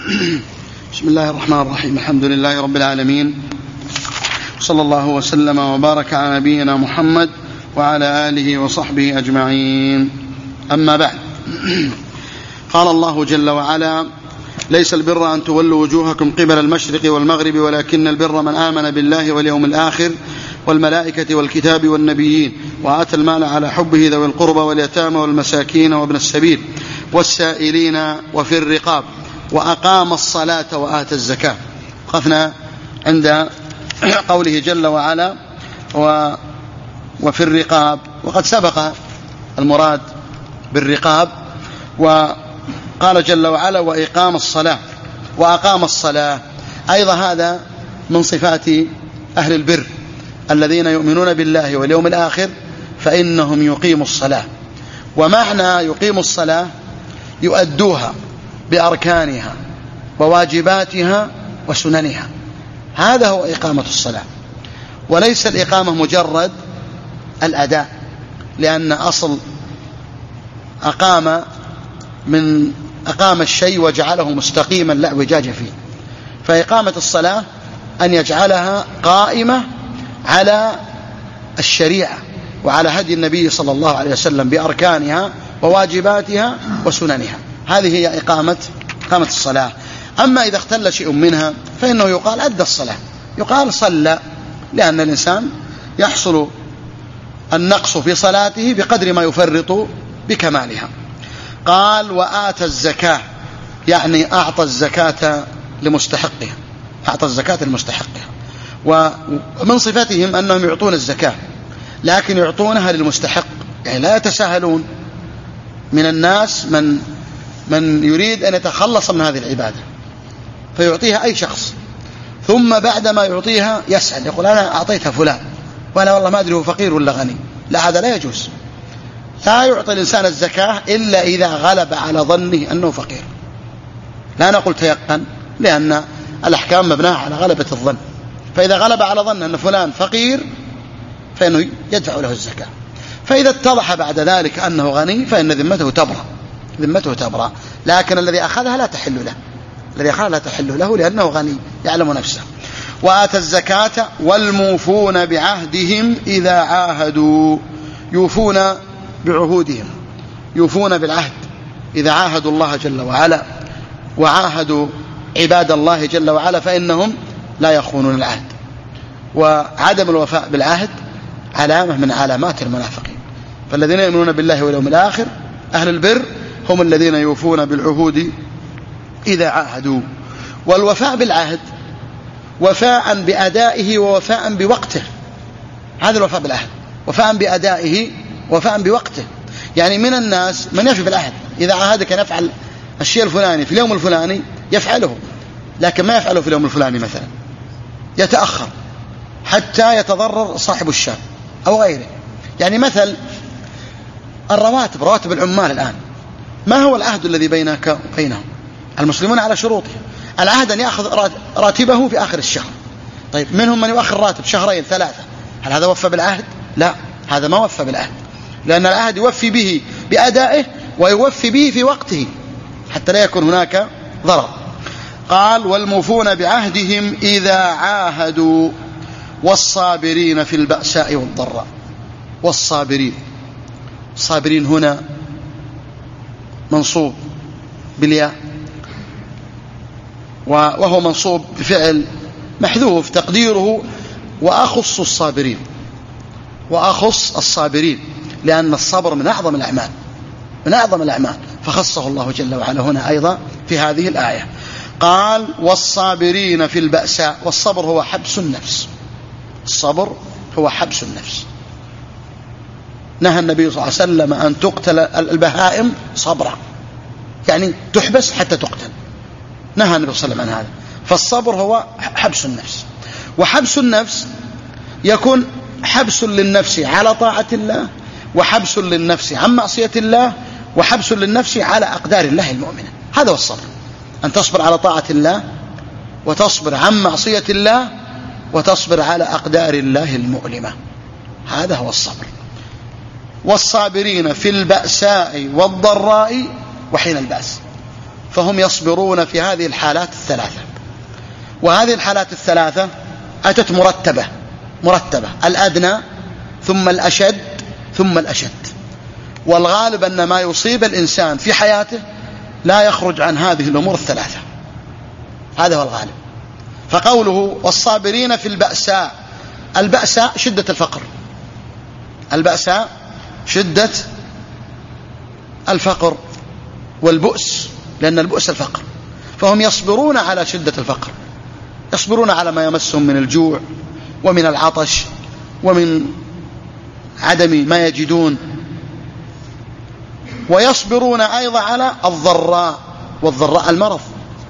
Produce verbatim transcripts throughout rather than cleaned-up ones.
بسم الله الرحمن الرحيم. الحمد لله رب العالمين، صلى الله وسلم وبارك على نبينا محمد وعلى آله وصحبه أجمعين. أما بعد، قال الله جل وعلا: ليس البر أن تولوا وجوهكم قبل المشرق والمغرب ولكن البر من آمن بالله واليوم الآخر والملائكة والكتاب والنبيين وآتى المال على حبه ذوي القربى واليتامى والمساكين وابن السبيل والسائلين وفي الرقاب وأقام الصلاة وآتى الزكاة. وقفنا عند قوله جل وعلا وفي الرقاب، وقد سبق المراد بالرقاب، وقال جل وعلا وإقام الصلاة وأقام الصلاة. أيضا هذا من صفات أهل البر الذين يؤمنون بالله واليوم الآخر فإنهم يقيموا الصلاة. ومعنى يقيموا الصلاة يؤدوها بأركانها وواجباتها وسننها، هذا هو إقامة الصلاة. وليس الإقامة مجرد الأداء، لأن أصل أقام من أقام الشيء وجعله مستقيما لا اعوجاج فيه. فإقامة الصلاة أن يجعلها قائمة على الشريعة وعلى هدي النبي صلى الله عليه وسلم بأركانها وواجباتها وسننها، هذه هي إقامة إقامة الصلاة. أما إذا اختل شيء منها فإنه يقال أدى الصلاة، يقال صلى، لأن الإنسان يحصل النقص في صلاته بقدر ما يفرط بكمالها. قال وآتى الزكاة، يعني أعطى الزكاة لمستحقها، أعطى الزكاة لمستحقها. ومن صفتهم أنهم يعطون الزكاة لكن يعطونها للمستحق، يعني لا يتساهلون. من الناس من من يريد أن يتخلص من هذه العبادة فيعطيها أي شخص، ثم بعدما يعطيها يسأل يقول أنا أعطيتها فلان وأنا والله ما أدري هو فقير ولا غني. لا، هذا لا يجوز. لا يعطي الإنسان الزكاة إلا إذا غلب على ظنه أنه فقير. لا نقول تيقن، لأن الأحكام مبناها على غلبة الظن. فإذا غلب على ظن أن فلان فقير فإنه يدفع له الزكاة. فإذا اتضح بعد ذلك أنه غني فإن ذمته تبرأ، ذمته تبرأ. لكن الذي أخذها لا تحل له، الذي أخذها لا تحل له لأنه غني يعلم نفسه. وآتى الزكاة والموفون بعهدهم إذا عاهدوا، يوفون بعهودهم، يوفون بالعهد إذا عاهدوا الله جل وعلا وعاهدوا عباد الله جل وعلا فإنهم لا يخونون العهد. وعدم الوفاء بالعهد علامة من علامات المنافقين. فالذين يؤمنون بالله واليوم الآخر أهل البر هم الذين يوفون بالعهود إذا عاهدوا. والوفاء بالعهد وفاء بأدائه ووفاء بوقته، هذا الوفاء بالعهد، وفاء بأدائه وفاء بوقته. يعني من الناس من يفي بالعهد، إذا عاهدك أن يفعل الشيء الفلاني في اليوم الفلاني يفعله، لكن ما يفعله في اليوم الفلاني، مثلا يتأخر حتى يتضرر صاحب الشام أو غيره. يعني مثل الرواتب، رواتب العمال الآن، ما هو العهد الذي بينك وبينهم؟ المسلمون على شروطه. العهد أن يأخذ راتبه في آخر الشهر. طيب منهم من يؤخر راتب شهرين ثلاثة، هل هذا وفى بالعهد؟ لا، هذا ما وفى بالعهد، لأن العهد يوفي به بأدائه ويوفي به في وقته حتى لا يكون هناك ضرر. قال والموفون بعهدهم إذا عاهدوا والصابرين في البأساء والضراء. والصابرين، الصابرين هنا منصوب بالياء، وهو منصوب بفعل محذوف تقديره وأخص الصابرين، وأخص الصابرين، لأن الصبر من أعظم الأعمال، من أعظم الأعمال، فخصه الله جل وعلا هنا أيضا في هذه الآية. قال والصابرين في البأساء، والصبر هو حبس النفس، الصبر هو حبس النفس. نهى النبي صلى الله عليه وسلم أن تقتل البهائم صبرا، يعني تحبس حتى تقتل، نهى النبي صلى الله عليه وسلم عن هذا. فالصبر هو حبس النفس، وحبس النفس يكون حبس للنفس على طاعة الله، وحبس للنفس عن معصية الله، وحبس للنفس على أقدار الله المؤمنة. هذا هو الصبر، أن تصبر على طاعة الله وتصبر عن معصية الله وتصبر على أقدار الله المؤلمة، هذا هو الصبر. والصابرين في البأساء والضراء وحين البأس. فهم يصبرون في هذه الحالات الثلاثة. وهذه الحالات الثلاثة أتت مرتبة مرتبة الأدنى ثم الأشد ثم الأشد. والغالب أن ما يصيب الإنسان في حياته لا يخرج عن هذه الأمور الثلاثة، هذا هو الغالب. فقوله والصابرين في البأساء، البأساء شدة الفقر، البأساء شدة الفقر والبؤس، لأن البؤس الفقر، فهم يصبرون على شدة الفقر، يصبرون على ما يمسهم من الجوع ومن العطش ومن عدم ما يجدون، ويصبرون أيضا على الضراء، والضراء المرض،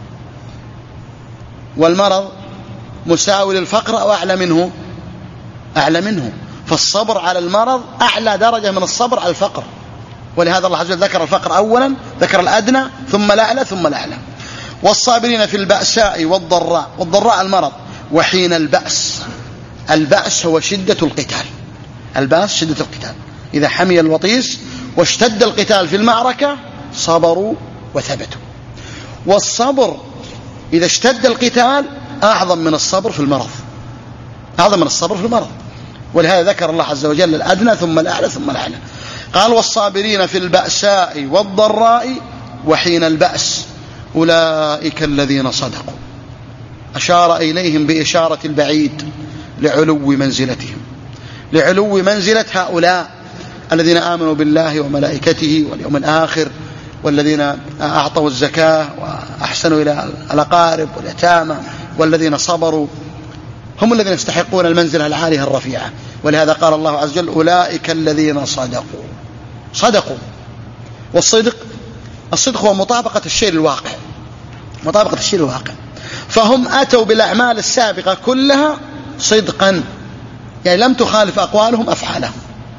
والمرض مساوي للفقر أو أعلى منه أعلى منه فالصبر على المرض أعلى درجة من الصبر على الفقر. ولهذا الله عز وجل ذكر الفقر أولا، ذكر الأدنى ثم الأعلى ثم الأعلى. والصابرين في البأساء والضراء، والضراء المرض، وحين البأس، البأس هو شدة القتال، البأس شدة القتال، إذا حمي الوطيس واشتد القتال في المعركة صبروا وثبتوا. والصبر إذا اشتد القتال أعظم من الصبر في المرض، أعظم من الصبر في المرض. ولهذا ذكر الله عز وجل الأدنى ثم الأعلى ثم الأعلى. قال والصابرين في البأساء والضراء وحين البأس أولئك الذين صدقوا، أشار إليهم بإشارة البعيد لعلو منزلتهم، لعلو منزلة هؤلاء الذين آمنوا بالله وملائكته واليوم الآخر، والذين أعطوا الزكاة وأحسنوا إلى الأقارب واليتامى، والذين صبروا، هم الذين يستحقون المنزلة العالية الرفيعة. ولهذا قال الله عز وجل أولئك الذين صدقوا، صدقوا. والصدق، الصدق هو مطابقة الشيء للواقع، مطابقة الشيء للواقع. فهم أتوا بالأعمال السابقة كلها صدقا، يعني لم تخالف أقوالهم أفعالهم،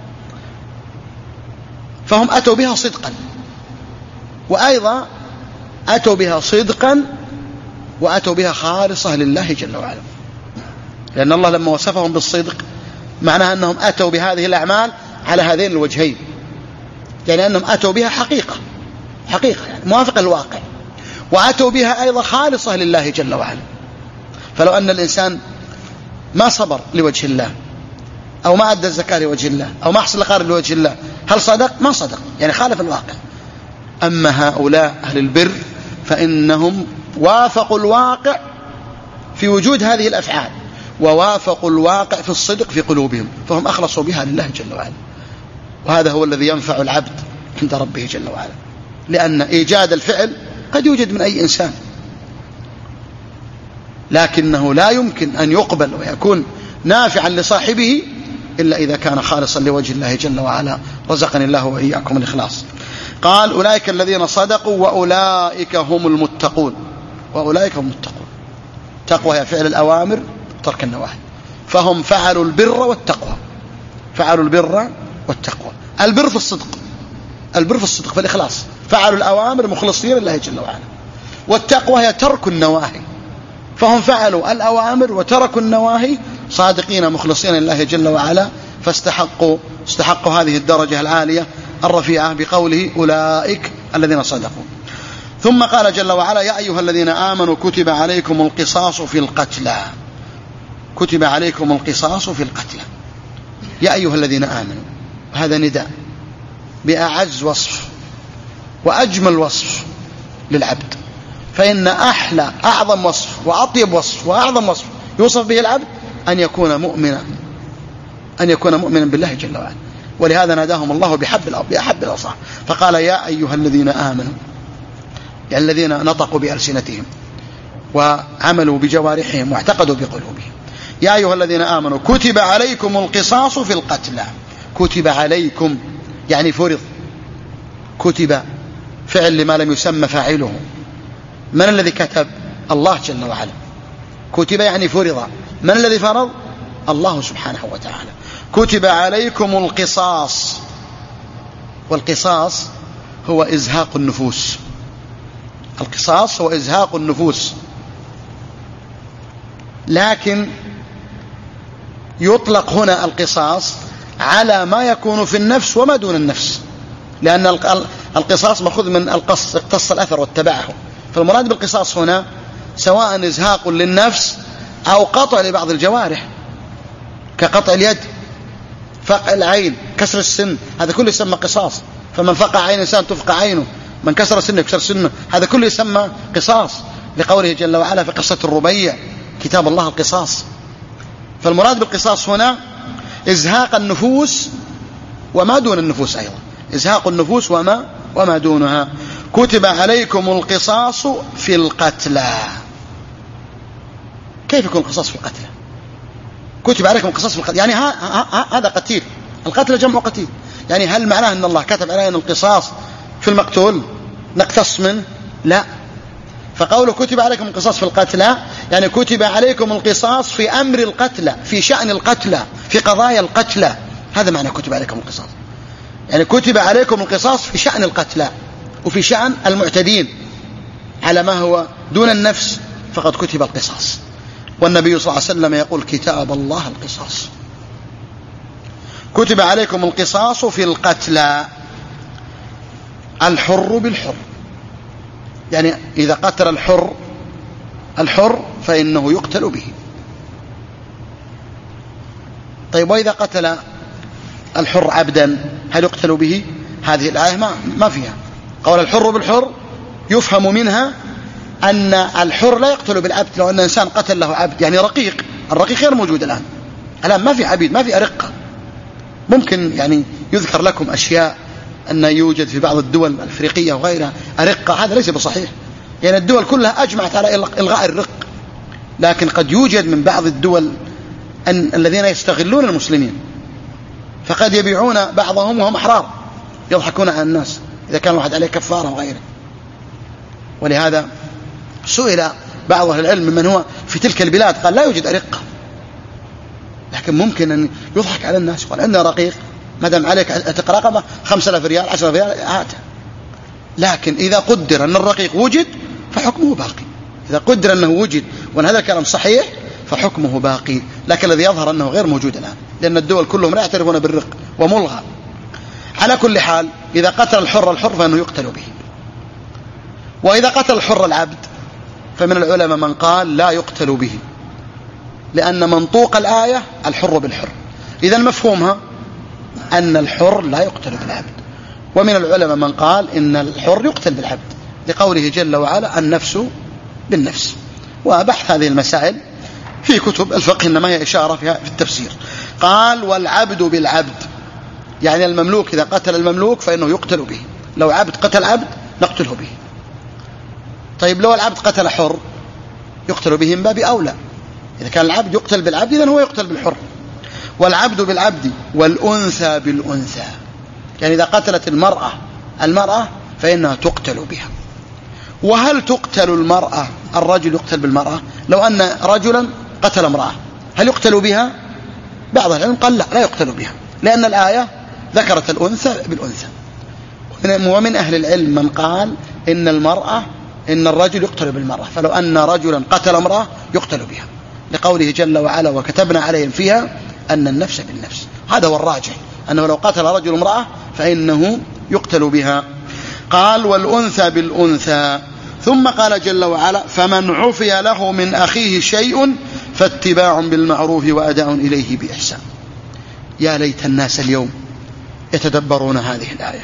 فهم أتوا بها صدقا، وأيضا أتوا بها صدقا وأتوا بها خالصة لله جل وعلا، لأن الله لما وصفهم بالصدق معناها أنهم أتوا بهذه الأعمال على هذين الوجهين، يعني أنهم أتوا بها حقيقة حقيقة يعني موافقة للواقع، وأتوا بها أيضا خالصة لله جل وعلا. فلو أن الإنسان ما صبر لوجه الله، أو ما أدى الزكاة لوجه الله، أو ما أحسن الأقارب لوجه الله، هل صدق؟ ما صدق، يعني خالف الواقع. أما هؤلاء أهل البر فإنهم وافقوا الواقع في وجود هذه الأفعال، ووافقوا الواقع في الصدق في قلوبهم، فهم أخلصوا بها لله جل وعلا. وهذا هو الذي ينفع العبد عند ربه جل وعلا، لأن إيجاد الفعل قد يوجد من أي إنسان، لكنه لا يمكن أن يقبل ويكون نافعا لصاحبه إلا إذا كان خالصا لوجه الله جل وعلا. رزقني الله وإياكم الإخلاص. قال أولئك الذين صدقوا وأولئك هم المتقون، وأولئك هم المتقون. تقوى هي فعل الأوامر ترك النواهي، فهم فعلوا البر والتقوى، فعلوا البر والتقوى. البر في الصدق، البر في الصدق في الإخلاص، فعلوا الأوامر مخلصين لله جل وعلا. والتقوى هي ترك النواهي، فهم فعلوا الأوامر وتركوا النواهي صادقين مخلصين لله جل وعلا، فاستحقوا استحقوا هذه الدرجة العالية الرفيعة بقوله أولئك الذين صدقوا. ثم قال جل وعلا يا أيها الذين آمنوا كتب عليكم القصاص في القتلى، كتب عليكم القصاص في القتلى. يا أيها الذين آمنوا، هذا نداء بأعز وصف وأجمل وصف للعبد، فإن أحلى أعظم وصف وأطيب وصف وأعظم وصف يوصف به العبد أن يكون مؤمنا، أن يكون مؤمنا بالله جل وعلا. ولهذا ناداهم الله بحب بأحب الأوصاف، فقال يا أيها الذين آمنوا، يعني الذين نطقوا بألسنتهم وعملوا بجوارحهم واعتقدوا بقلوبهم. يا أيها الذين آمنوا كتب عليكم القصاص في القتلى، كتب عليكم يعني فرض، كتب فعل لما لم يسمى فاعله. من الذي كتب؟ الله جل وعلا. كتب يعني فرض، من الذي فرض؟ الله سبحانه وتعالى. كتب عليكم القصاص، والقصاص هو إزهاق النفوس، القصاص هو إزهاق النفوس، لكن يطلق هنا القصاص على ما يكون في النفس وما دون النفس، لأن القصاص مأخوذ من القص، اقتص الأثر واتبعه، فالمراد بالقصاص هنا سواء إزهاق للنفس أو قطع لبعض الجوارح كقطع اليد، فقع العين، كسر السن، هذا كله يسمى قصاص. فمن فقع عين إنسان تفقع عينه، من كسر سنه يكسر سنه، هذا كله يسمى قصاص، لقوله جل وعلا في قصة الربيع كتاب الله القصاص. فالمراد بالقصاص هنا إزهاق النفوس وما دون النفوس أيضا، إزهاق النفوس وما وما دونها. كتب عليكم القصاص في القتلى. كيف يكون القصاص في القتلى؟ كتب عليكم القصاص في القتلى يعني ها ها هذا قتيل، القتلى جمع قتيل، يعني هل معناه أن الله كتب علينا القصاص في المقتول نقتص منه؟ لا. فقوله كتب عليكم القصاص في القتلى يعني كتب عليكم القصاص في أمر القتلى، في شأن القتلى، في قضايا القتلى، هذا معنى كتب عليكم القصاص. يعني كتب عليكم القصاص في شأن القتلى وفي شأن المعتدين على ما هو دون النفس فقد كتب القصاص. والنبي صلى الله عليه وسلم يقول كتاب الله القصاص. كتب عليكم القصاص في القتلى، الحر بالحر، يعني إذا قتل الحر الحر فإنه يقتل به. طيب وإذا قتل الحر عبدا هل يقتل به؟ هذه الآية ما, ما فيها قول الحر بالحر، يفهم منها أن الحر لا يقتل بالعبد. لو أن إنسان قتل له عبد يعني رقيق، الرقيق غير موجود الآن، الآن ما في عبيد، ما في أرقة. ممكن يعني يذكر لكم أشياء أن يوجد في بعض الدول الأفريقية وغيرها أرقة، هذا ليس بصحيح، يعني الدول كلها أجمعت على إلغاء الرق، لكن قد يوجد من بعض الدول أن الذين يستغلون المسلمين، فقد يبيعون بعضهم وهم أحرار يضحكون على الناس إذا كان واحد عليه كفارة وغيره. ولهذا سئل بعض أهل العلم ممن هو في تلك البلاد قال لا يوجد أرقة، لكن ممكن أن يضحك على الناس، قال عندنا رقيق ما دام عليك أتق رقبة خمسة آلاف ريال عشرة ريال هاته. لكن إذا قدر أن الرقيق وجد فحكمه باقي، إذا قدر أنه وجد وأن هذا الكلام صحيح فحكمه باقي. لكن الذي يظهر أنه غير موجود الآن، لأن الدول كلهم لا يعترفون بالرق وملغى. على كل حال إذا قتل الحر الحر فإنه يقتل به. وإذا قتل الحر العبد فمن العلماء من قال لا يقتل به، لأن منطوق الآية الحر بالحر، إذا مفهومها أن الحر لا يقتل بالعبد. ومن العلماء من قال إن الحر يقتل بالعبد، لقوله جل وعلا النفس بالنفس. وبحث هذه المسائل في كتب الفقه، إنما هي إشارة فيها في التفسير. قال والعبد بالعبد، يعني المملوك إذا قتل المملوك فإنه يقتل به، لو عبد قتل عبد نقتله به. طيب لو العبد قتل حر يقتل به من باب أولى، إذا كان العبد يقتل بالعبد إذن هو يقتل بالحر. والعبد بالعبد والأنثى بالأنثى، يعني إذا قتلت المرأة المرأة فإنها تقتل بها. وهل تقتل المرأة الرجل يقتل بالمرأة؟ لو أن رجلا قتل امرأة هل يقتل بها؟ بعض العلم قال لا لا يقتل بها، لأن الآية ذكرت الأنثى بالأنثى. ومن أهل العلم من قال إن المرأة إن الرجل يقتل بالمرأة، فلو أن رجلا قتل امرأة يقتل بها، لقوله جل وعلا وكتبنا عليهم فيها أن النفس بالنفس. هذا هو الراجح، أنه لو قتل رجل امرأة فإنه يقتل بها. قال والأنثى بالأنثى. ثم قال جل وعلا فمن عفي له من أخيه شيء فاتباع بالمعروف وأداء إليه بإحسان. يا ليت الناس اليوم يتدبرون هذه الآية.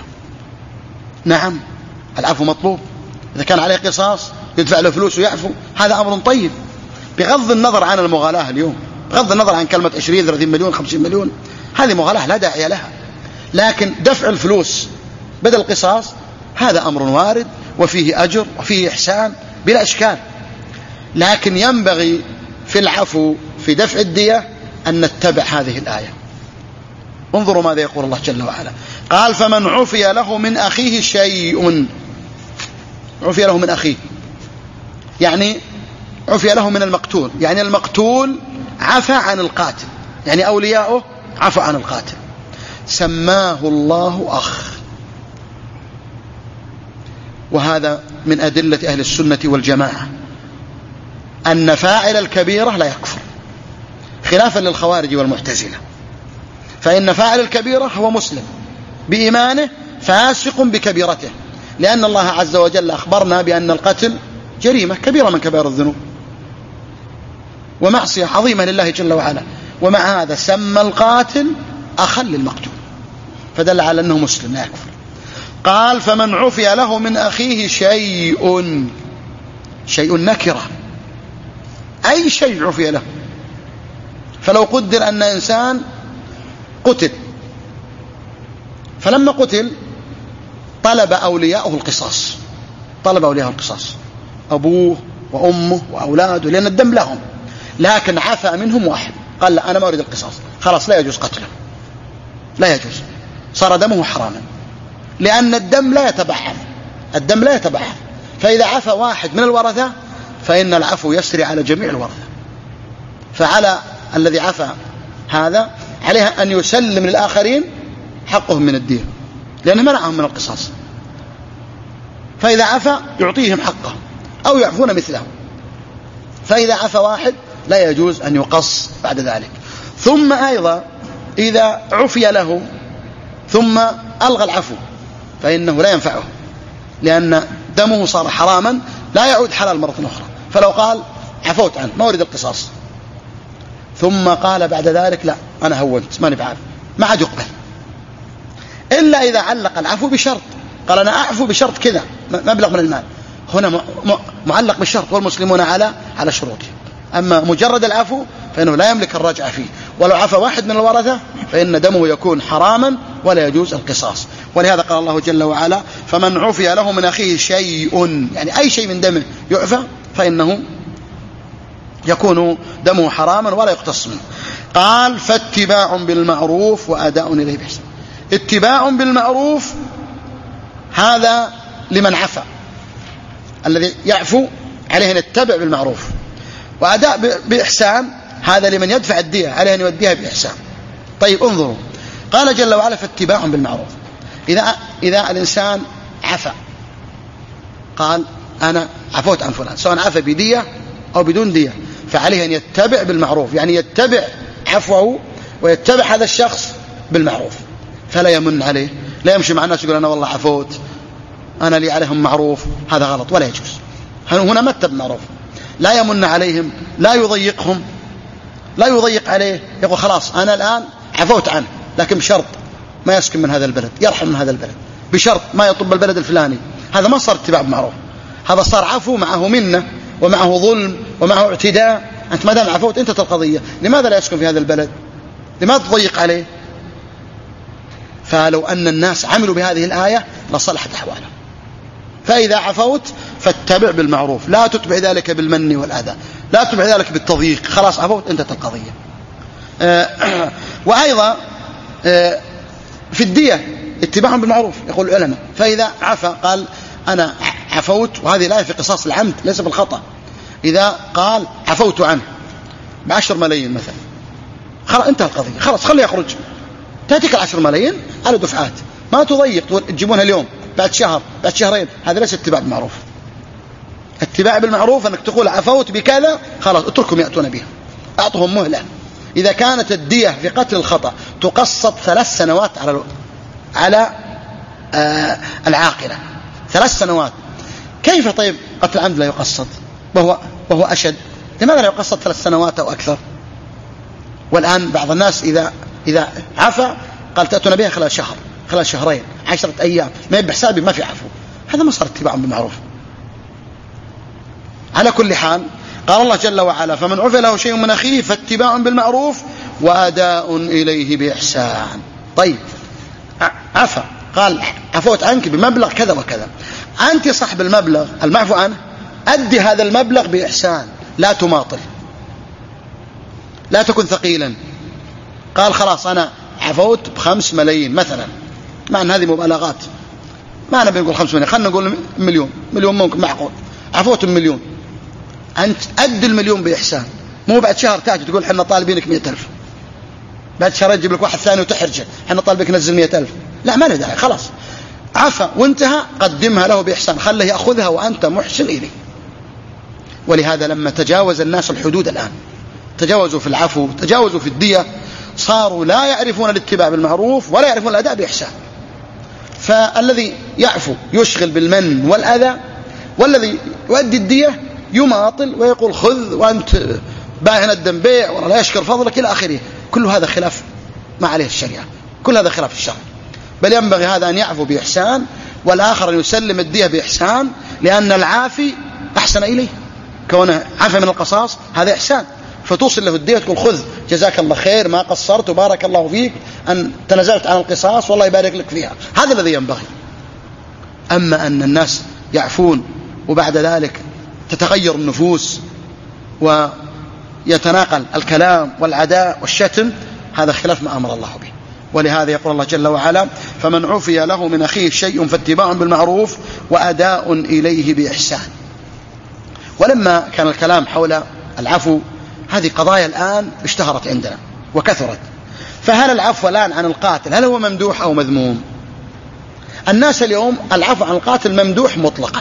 نعم العفو مطلوب، إذا كان عليه قصاص يدفع له فلوس ويعفو، هذا أمر طيب، بغض النظر عن المغالاة اليوم، بغض النظر عن كلمة عشرين ثلاثين مليون خمسين مليون، هذه مغالاة لا داعي لها. لكن دفع الفلوس بدل القصاص هذا أمر وارد وفيه أجر وفيه إحسان بلا إشكال. لكن ينبغي في العفو في دفع الدية أن نتبع هذه الآية. انظروا ماذا يقول الله جل وعلا، قال فمن عفي له من أخيه شيء، عفي له من أخيه يعني عفي له من المقتول، يعني المقتول عفى عن القاتل، يعني أولياؤه عفى عن القاتل، سماه الله أخ. وهذا من أدلة أهل السنة والجماعة أن فاعل الكبيرة لا يكفر، خلافا للخوارج والمعتزلة، فإن فاعل الكبيرة هو مسلم بإيمانه فاسق بكبيرته، لأن الله عز وجل أخبرنا بأن القتل جريمة كبيرة من كبائر الذنوب ومعصية عظيمة لله جل وعلا، ومع هذا سمى القاتل أخا للمقتول، فدل على أنه مسلم لا يكفر. قال فمن عفي له من أخيه شيء، شيء نكرة، أي شيء عفي له. فلو قدر أن إنسان قتل، فلما قتل طلب أولياءه القصاص، طلب أولياءه القصاص أبوه وأمه وأولاده لأن الدم لهم، لكن عفى منهم واحد قال لا أنا ما أريد القصاص، خلاص لا يجوز قتله، لا يجوز، صار دمه حراما، لأن الدم لا يتبعث، الدم لا يتبعث. فإذا عفى واحد من الورثة فإن العفو يسري على جميع الورثة. فعلى الذي عفى هذا عليه أن يسلم للآخرين حقهم من الدين، لأنه منعهم من القصاص. فإذا عفى يعطيهم حقه أو يعفون مثله. فإذا عفى واحد لا يجوز أن يقص بعد ذلك. ثم أيضا إذا عفي له ثم ألغى العفو فإنه لا ينفعه، لأن دمه صار حراما لا يعود حلال مرة أخرى. فلو قال عفوت عنه ما أريد القصاص، ثم قال بعد ذلك لا أنا هونت ماني بعافي، ما عاد يقبل، إلا إذا علق العفو بشرط، قال أنا أعفو بشرط كذا مبلغ من المال، هنا معلق بالشرط والمسلمون على على شروطه. أما مجرد العفو فإنه لا يملك الرجعة فيه، ولو عفى واحد من الورثة فإن دمه يكون حراما ولا يجوز القصاص. ولهذا قال الله جل وعلا فمن عفي له من أخيه شيء، يعني أي شيء من دمه يعفى فإنه يكون دمه حراما ولا يقتص منه. قال فاتباع بالمعروف وأداء إليه بإحسان. اتباع بالمعروف هذا لمن عفى، الذي يعفو عليه أن يتبع بالمعروف، وأداء بإحسان هذا لمن يدفع الدية عليه أن يوديها بإحسان. طيب انظروا، قال جل وعلا فاتباع بالمعروف. إذا, إذا الإنسان عفى قال أنا عفوت عن فلان، سواء عفى بدية أو بدون دية، فعليه أن يتبع بالمعروف، يعني يتبع عفوه ويتبع هذا الشخص بالمعروف، فلا يمن عليه، لا يمشي مع الناس يقول أنا والله عفوت أنا لي عليهم معروف، هذا غلط ولا يجوز. هنا متى بالمعروف، لا يمن عليهم، لا يضيقهم، لا يضيق عليه، يقول خلاص أنا الآن عفوت عنه لكن بشرط ما يسكن من هذا البلد، يرحل من هذا البلد، بشرط ما يطب البلد الفلاني. هذا ما صار اتباع بالمعروف، هذا صار عفو معه منة ومعه ظلم ومعه اعتداء. أنت ما دام عفوت أنت القضية، لماذا لا يسكن في هذا البلد؟ لماذا تضيق عليه؟ فلو أن الناس عملوا بهذه الآية لصلحت أحوالهم. فإذا عفوت فاتبع بالمعروف، لا تتبع ذلك بالمن والأذى، لا تتبع ذلك بالتضييق، خلاص عفوت انتهت القضية. آه وأيضا آه في الدية اتباع بالمعروف، يقول العلماء فإذا عفى قال أنا عفوت، وهذه الآية في قصاص العمد ليس بالخطأ، إذا قال عفوت عنه بعشر ملايين مثلا، خلاص انتهى القضية، خلاص خليه يخرج، تأتيك العشر ملايين على دفعات، ما تضيق تجيبونها اليوم بعد شهر بعد شهرين، هذا ليس اتباع بالمعروف. اتباع بالمعروف أنك تقول عفوت بكذا، خلاص اتركهم يأتون بها، أعطهم مهلة. إذا كانت الدية في قتل الخطأ تقسط ثلاث سنوات على على آه العاقلة، ثلاث سنوات، كيف طيب قتل العمد لا يقسط وهو وهو أشد؟ لماذا لا يقسط ثلاث سنوات أو أكثر؟ والآن بعض الناس إذا إذا عفى قال تأتون بها خلال شهر، خلال شهرين، عشرة أيام، ما يبقى حسابي ما في عفو، هذا ما صار اتباع بالمعروف. على كل حال قال الله جل وعلا فمن عفى له شيء من أخيه فاتباع بالمعروف وأداء إليه بإحسان. طيب عفى قال عفوت عنك بمبلغ كذا وكذا، أنت صاحب المبلغ المعفو عنه أدي هذا المبلغ بإحسان، لا تماطل، لا تكن ثقيلا. قال خلاص أنا عفوت بخمس ملايين مثلا، مع أن هذه مبالغات، ما أنا بنقول خمس ملايين، خلنا نقول مليون، مليون ممكن معقول، عفوت بمليون، أنت أد المليون بإحسان، مو بعد شهر تأتي تقول حنا طالبينك مئة ألف، بعد شهر يجيب لك واحد ثاني وتحرجه حنا طالبك نزل مئة ألف، لا ما له داعي، خلاص عفى وانتهى، قدمها له بإحسان، خله يأخذها وأنت محسن إليه. ولهذا لما تجاوز الناس الحدود الآن، تجاوزوا في العفو، تجاوزوا في الدية، صاروا لا يعرفون الاتباع بالمعروف ولا يعرفون الأداء بإحسان. فالذي يعفو يشغل بالمن والأذى والذي يؤدي الدية يماطل ويقول خذ وأنت باهن الدم بيع ولا لا يشكر فضلك إلى آخره. كل هذا خلاف ما عليه الشريعة، كل هذا خلاف الشرع، بل ينبغي هذا أن يعفو بإحسان والآخر أن يسلم الدية بإحسان، لأن العافي أحسن إليه، كونه عفى من القصاص هذا إحسان، فتوصل له الدية تقول خذ جزاك الله خير ما قصرت وبارك الله فيك أن تنازلت عن القصاص والله يبارك لك فيها. هذا الذي ينبغي. أما أن الناس يعفون وبعد ذلك تتغير النفوس ويتناقل الكلام والعداء والشتم، هذا خلاف ما أمر الله به. ولهذا يقول الله جل وعلا فمن عفي له من أخيه شيء فاتباع بالمعروف وأداء إليه بإحسان. ولما كان الكلام حول العفو، هذه قضايا الآن اشتهرت عندنا وكثرت. فهل العفو الآن عن القاتل هل هو ممدوح أو مذموم؟ الناس اليوم العفو عن القاتل ممدوح مطلقا،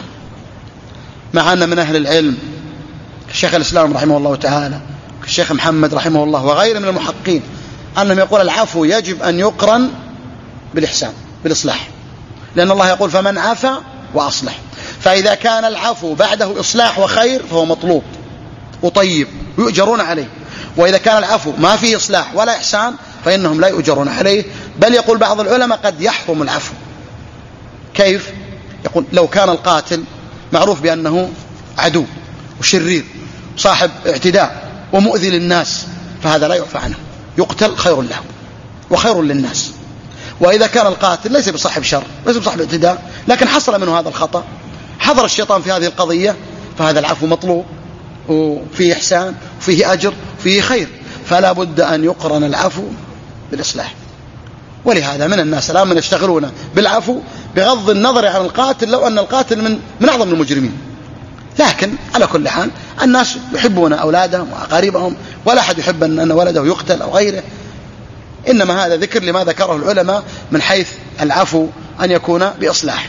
مع أن من أهل العلم الشيخ الإسلام رحمه الله تعالى الشيخ محمد رحمه الله وغيره من المحققين أنهم يقول العفو يجب أن يقرن بالإحسان بالإصلاح، لأن الله يقول فمن عفا وأصلح، فإذا كان العفو بعده إصلاح وخير فهو مطلوب وطيب ويؤجرون عليه، وإذا كان العفو ما فيه إصلاح ولا إحسان فإنهم لا يؤجرون عليه، بل يقول بعض العلماء قد يحرم العفو. كيف؟ يقول لو كان القاتل معروف بأنه عدو وشرير صاحب اعتداء ومؤذي للناس فهذا لا يعفى عنه، يقتل خير له وخير للناس. وإذا كان القاتل ليس بصاحب شر ليس بصاحب اعتداء لكن حصل منه هذا الخطأ، حضر الشيطان في هذه القضية، فهذا العفو مطلوب وفيه إحسان وفيه أجر وفيه خير، فلا بد أن يقرن العفو بالإصلاح. ولهذا من الناس الآن من يشتغلون بالعفو بغض النظر عن القاتل لو أن القاتل من, من أعظم المجرمين، لكن على كل حال الناس يحبون أولادهم وأقاربهم ولا أحد يحب أن ولده يقتل أو غيره، إنما هذا ذكر لما ذكره العلماء من حيث العفو أن يكون بإصلاح.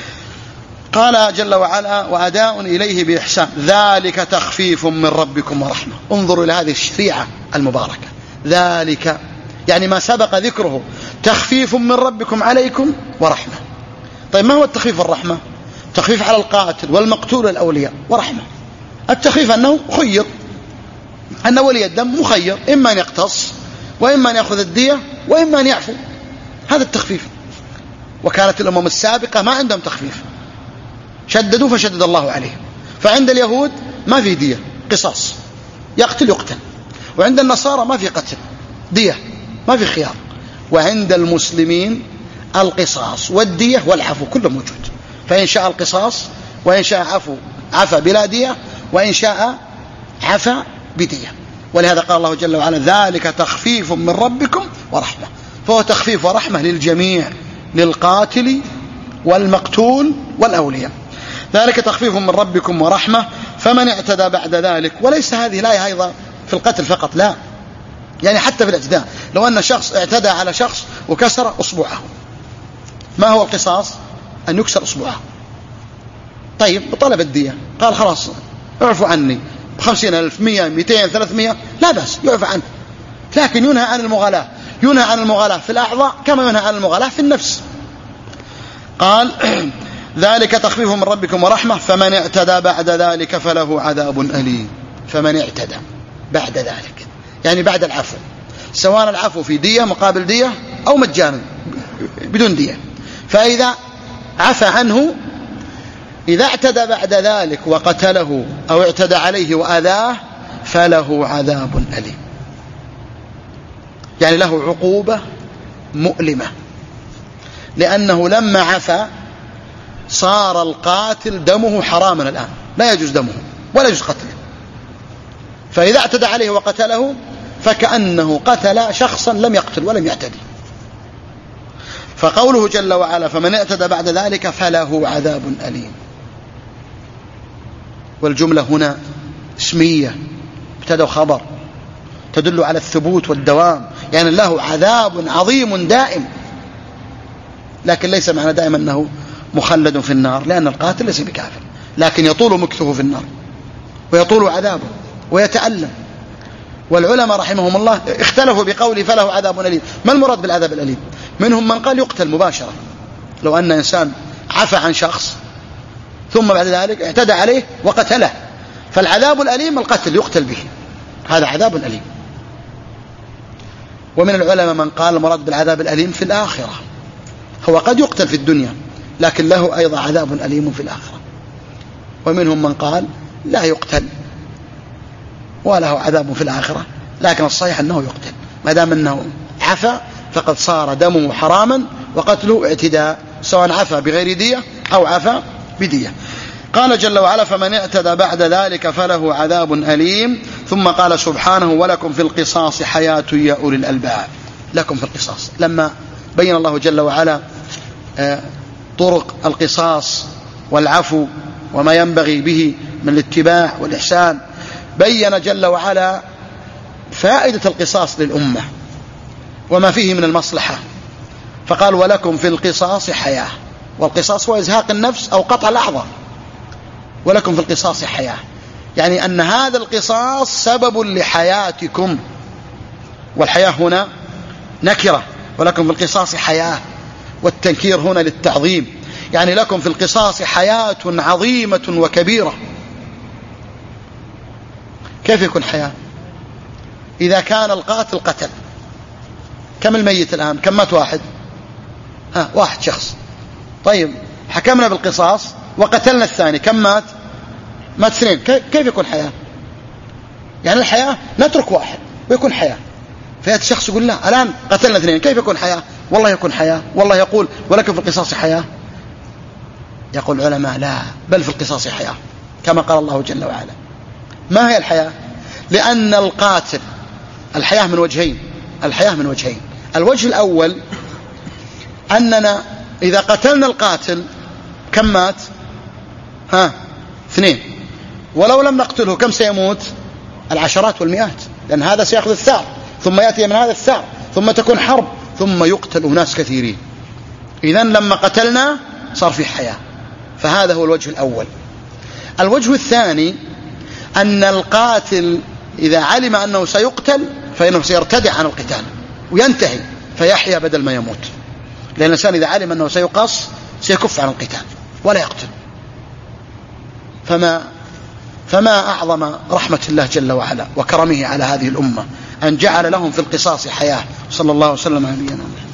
قال جل وعلا وأداء إليه بإحسان ذلك تخفيف من ربكم ورحمة. انظروا إلى هذه الشريعة المباركة، ذلك يعني ما سبق ذكره تخفيف من ربكم عليكم ورحمة. طيب ما هو التخفيف والرحمة؟ تخفيف على القاتل والمقتول والأولياء ورحمة. التخفيف أنه خير، أن ولي الدم مخير إما أن يقتص وإما أن يأخذ الدية وإما أن يعفو، هذا التخفيف. وكانت الأمم السابقة ما عندهم تخفيف، شددوا فشدد الله عليهم. فعند اليهود ما في دية قصاص يقتل يقتل، وعند النصارى ما في قتل دية ما في خيار، وعند المسلمين القصاص والدية والعفو كله موجود، فإن شاء القصاص وإن شاء عفو عفى بلا دية وإن شاء عفى بدية. ولهذا قال الله جل وعلا ذلك تخفيف من ربكم ورحمة، فهو تخفيف ورحمة للجميع، للقاتل والمقتول والأولياء. ذلك تخفيف من ربكم ورحمة فمن اعتدى بعد ذلك. وليس هذه الآية أيضا في القتل فقط، لا، يعني حتى في الاعتداء، لو أن شخص اعتدى على شخص وكسر أصبعه، ما هو القصاص؟ أن يكسر أصبعه. طيب بطلب الدية قال خلاص اعفوا عني بخمسين ألف مية مئتين ثلاثمية لا بأس يعفى عنه، لكن ينهى عن المغالاة، ينهى عن المغالاة في الأعضاء كما ينهى عن المغالاة في النفس. قال ذلك تخفيف من ربكم ورحمة فمن اعتدى بعد ذلك فله عذاب أليم. فمن اعتدى بعد ذلك يعني بعد العفو، سواء العفو في دية مقابل دية أو مجانا بدون دية، فإذا عفى عنه إذا اعتدى بعد ذلك وقتله أو اعتدى عليه وأذاه فله عذاب أليم، يعني له عقوبة مؤلمة، لأنه لما عفى صار القاتل دمه حراما الآن، لا يجوز دمه ولا يجوز قتله، فإذا اعتدى عليه وقتله فكأنه قتل شخصا لم يقتل ولم يعتدي. فقوله جل وعلا فمن اعتدى بعد ذلك فله عذاب أليم، والجملة هنا اسمية ابتدأ خبر تدل على الثبوت والدوام، يعني له عذاب عظيم دائم، لكن ليس معنى دائما أنه مخلد في النار، لأن القاتل ليس بكافر، لكن يطول مكثه في النار ويطول عذابه ويتألم. والعلماء رحمهم الله اختلفوا بقوله فله عذاب أليم، ما المراد بالعذاب الأليم؟ منهم من قال يقتل مباشرة، لو أن إنسان عفى عن شخص ثم بعد ذلك اعتدى عليه وقتله، فالعذاب الأليم القتل يقتل به، هذا عذاب أليم. ومن العلماء من قال المراد بالعذاب الأليم في الآخرة، هو قد يقتل في الدنيا لكن له أيضا عذاب أليم في الآخرة. ومنهم من قال لا يقتل وله عذاب في الآخرة، لكن الصحيح أنه يقتل ما دام أنه عفا، فقد صار دمه حراما وقتله اعتداء، سواء عفا بغير دية أو عفا بدية. قال جل وعلا فمن اعتدى بعد ذلك فله عذاب أليم. ثم قال سبحانه ولكم في القصاص حياة يا أولي الألباب. لكم في القصاص، لما بين الله جل وعلا طرق القصاص والعفو وما ينبغي به من الاتباع والإحسان، بين جل وعلا فائدة القصاص للأمة وما فيه من المصلحة، فقال ولكم في القصاص حياة، والقصاص هو إزهاق النفس أو قطع الأعضاء، ولكم في القصاص حياة، يعني أن هذا القصاص سبب لحياتكم، والحياة هنا نكرة، ولكم في القصاص حياة، والتنكير هنا للتعظيم، يعني لكم في القصاص حياة عظيمة وكبيرة. كيف يكون حياة؟ إذا كان القاتل قتل، كم الميت الآن؟ كم مات؟ واحد، ها واحد شخص. طيب حكمنا بالقصاص وقتلنا الثاني، كم مات؟ مات اثنين. كيف يكون حياة؟ يعني الحياة نترك واحد ويكون حياة، فيأتي شخص يقول لا الآن قتلنا اثنين، كيف يكون حياة؟ والله يكون حياة، والله يقول ولكن في القصاص حياة. يقول العلماء لا، بل في القصاص حياة، كما قال الله جل وعلا. ما هي الحياة؟ لأن القاتل، الحياة من وجهين، الحياة من وجهين. الوجه الأول أننا إذا قتلنا القاتل كم مات؟ ها اثنين، ولو لم نقتله كم سيموت؟ العشرات والمئات، لأن هذا سيأخذ الثار، ثم يأتي من هذا الثار، ثم تكون حرب، ثم يقتل ناس كثيرين. إذن لما قتلنا صار في حياة، فهذا هو الوجه الأول. الوجه الثاني أن القاتل إذا علم أنه سيقتل فإنه سيرتدع عن القتال وينتهي فيحيا بدل ما يموت، لأن الإنسان إذا علم أنه سيقص سيكف عن القتال ولا يقتل. فما فما أعظم رحمة الله جل وعلا وكرمه على هذه الأمة أن جعل لهم في القصاص حياة. صلى الله وسلم على نبينا محمد.